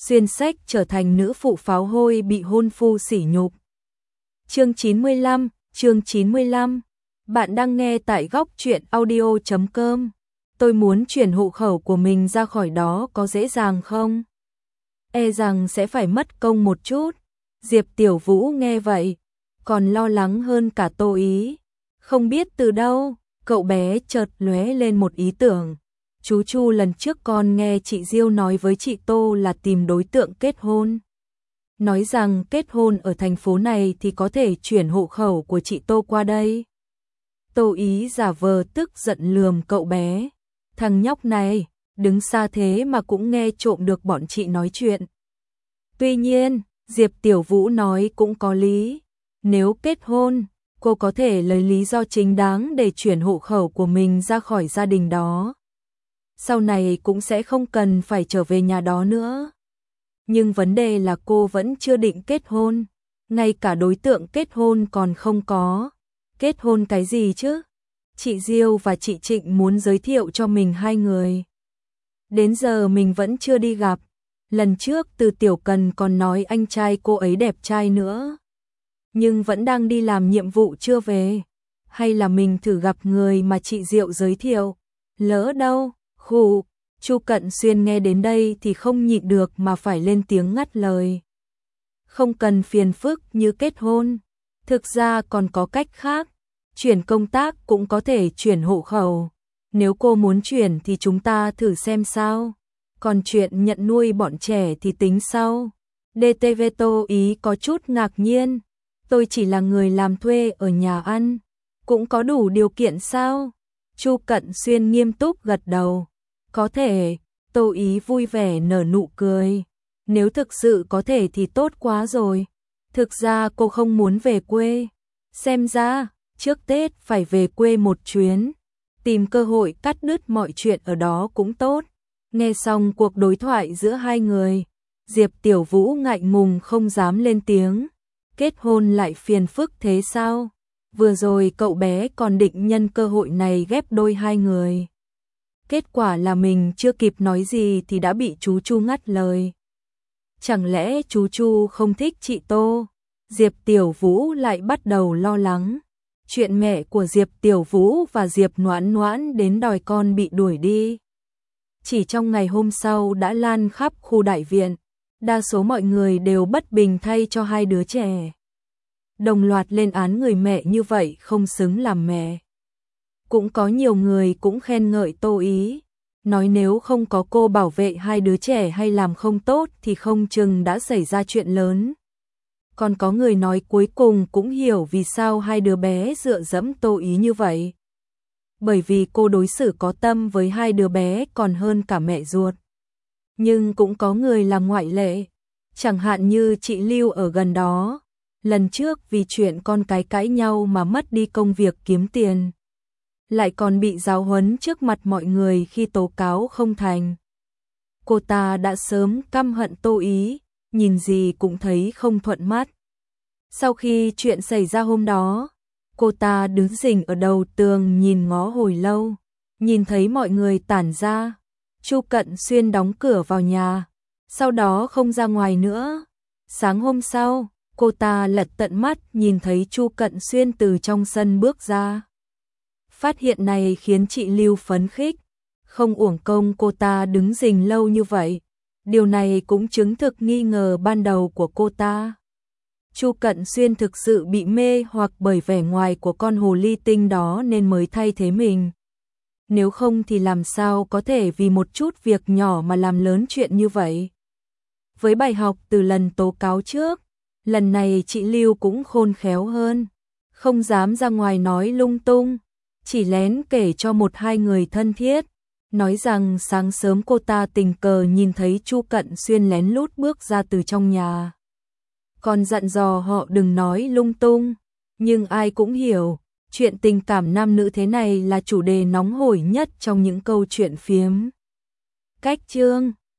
xuyên sách trở thành nữ phụ pháo hôi bị hôn phu sỉ nhục. Chương 95. Bạn đang nghe tại góc truyện audio.com. Tôi muốn chuyển hộ khẩu của mình ra khỏi đó có dễ dàng không? E rằng sẽ phải mất công một chút. Diệp Tiểu Vũ nghe vậy, còn lo lắng hơn cả Tô Ý. Không biết từ đâu, cậu bé chợt lóe lên một ý tưởng. Chú Chu lần trước con nghe chị Diêu nói với chị Tô là tìm đối tượng kết hôn. Nói rằng kết hôn ở thành phố này thì có thể chuyển hộ khẩu của chị Tô qua đây. Tô Ý giả vờ tức giận lườm cậu bé. Thằng nhóc này, đứng xa thế mà cũng nghe trộm được bọn chị nói chuyện. Tuy nhiên, Diệp Tiểu Vũ nói cũng có lý. Nếu kết hôn, cô có thể lấy lý do chính đáng để chuyển hộ khẩu của mình ra khỏi gia đình đó. Sau này cũng sẽ không cần phải trở về nhà đó nữa. Nhưng vấn đề là cô vẫn chưa định kết hôn, ngay cả đối tượng kết hôn còn không có. Kết hôn cái gì chứ? Chị Diêu và chị Trịnh muốn giới thiệu cho mình hai người. Đến giờ mình vẫn chưa đi gặp. Lần trước Từ Tiểu Cần còn nói anh trai cô ấy đẹp trai nữa. Nhưng vẫn đang đi làm nhiệm vụ chưa về. Hay là mình thử gặp người mà chị Diệu giới thiệu. Lỡ đâu, khụ. Chu Cận Xuyên nghe đến đây thì không nhịn được mà phải lên tiếng ngắt lời. Không cần phiền phức như kết hôn. Thực ra còn có cách khác. Chuyển công tác cũng có thể chuyển hộ khẩu. Nếu cô muốn chuyển thì chúng ta thử xem sao. Còn chuyện nhận nuôi bọn trẻ thì tính sau. DTV Tô Ý có chút ngạc nhiên. Tôi chỉ là người làm thuê ở nhà ăn. Cũng có đủ điều kiện sao? Chu Cận Xuyên nghiêm túc gật đầu. Có thể. Tô Ý vui vẻ nở nụ cười. Nếu thực sự có thể thì tốt quá rồi. Thực ra cô không muốn về quê. Xem ra, trước Tết phải về quê một chuyến. Tìm cơ hội cắt đứt mọi chuyện ở đó cũng tốt. Nghe xong cuộc đối thoại giữa hai người, Diệp Tiểu Vũ ngại ngùng không dám lên tiếng. Kết hôn lại phiền phức thế sao? Vừa rồi cậu bé còn định nhân cơ hội này ghép đôi hai người. Kết quả là mình chưa kịp nói gì thì đã bị chú Chu ngắt lời. Chẳng lẽ chú Chu không thích chị Tô? Diệp Tiểu Vũ lại bắt đầu lo lắng. Chuyện mẹ của Diệp Tiểu Vũ và Diệp Noãn Noãn đến đòi con bị đuổi đi. Chỉ trong ngày hôm sau đã lan khắp khu đại viện. Đa số mọi người đều bất bình thay cho hai đứa trẻ. Đồng loạt lên án người mẹ như vậy không xứng làm mẹ. Cũng có nhiều người cũng khen ngợi Tô Ý. Nói nếu không có cô bảo vệ hai đứa trẻ hay làm không tốt thì không chừng đã xảy ra chuyện lớn. Còn có người nói cuối cùng cũng hiểu vì sao hai đứa bé dựa dẫm Tô Ý như vậy. Bởi vì cô đối xử có tâm với hai đứa bé còn hơn cả mẹ ruột. Nhưng cũng có người làm ngoại lệ. Chẳng hạn như chị Lưu ở gần đó. Lần trước vì chuyện con cái cãi nhau mà mất đi công việc kiếm tiền. Lại còn bị giáo huấn trước mặt mọi người khi tố cáo không thành. Cô ta đã sớm căm hận Tô Ý, nhìn gì cũng thấy không thuận mắt. Sau khi chuyện xảy ra hôm đó, cô ta đứng rình ở đầu tường nhìn ngó hồi lâu, nhìn thấy mọi người tản ra. Chu Cận Xuyên đóng cửa vào nhà, sau đó không ra ngoài nữa. Sáng hôm sau, cô ta lật tận mắt nhìn thấy Chu Cận Xuyên từ trong sân bước ra. Phát hiện này khiến chị Lưu phấn khích, không uổng công cô ta đứng rình lâu như vậy. Điều này cũng chứng thực nghi ngờ ban đầu của cô ta. Chu Cận Xuyên thực sự bị mê hoặc bởi vẻ ngoài của con hồ ly tinh đó nên mới thay thế mình. Nếu không thì làm sao có thể vì một chút việc nhỏ mà làm lớn chuyện như vậy. Với bài học từ lần tố cáo trước, lần này chị Lưu cũng khôn khéo hơn. Không dám ra ngoài nói lung tung, chỉ lén kể cho một hai người thân thiết. Nói rằng sáng sớm cô ta tình cờ nhìn thấy Chu Cận Xuyên lén lút bước ra từ trong nhà. Còn dặn dò họ đừng nói lung tung. Nhưng ai cũng hiểu, chuyện tình cảm nam nữ thế này là chủ đề nóng hổi nhất trong những câu chuyện phiếm. Cách chương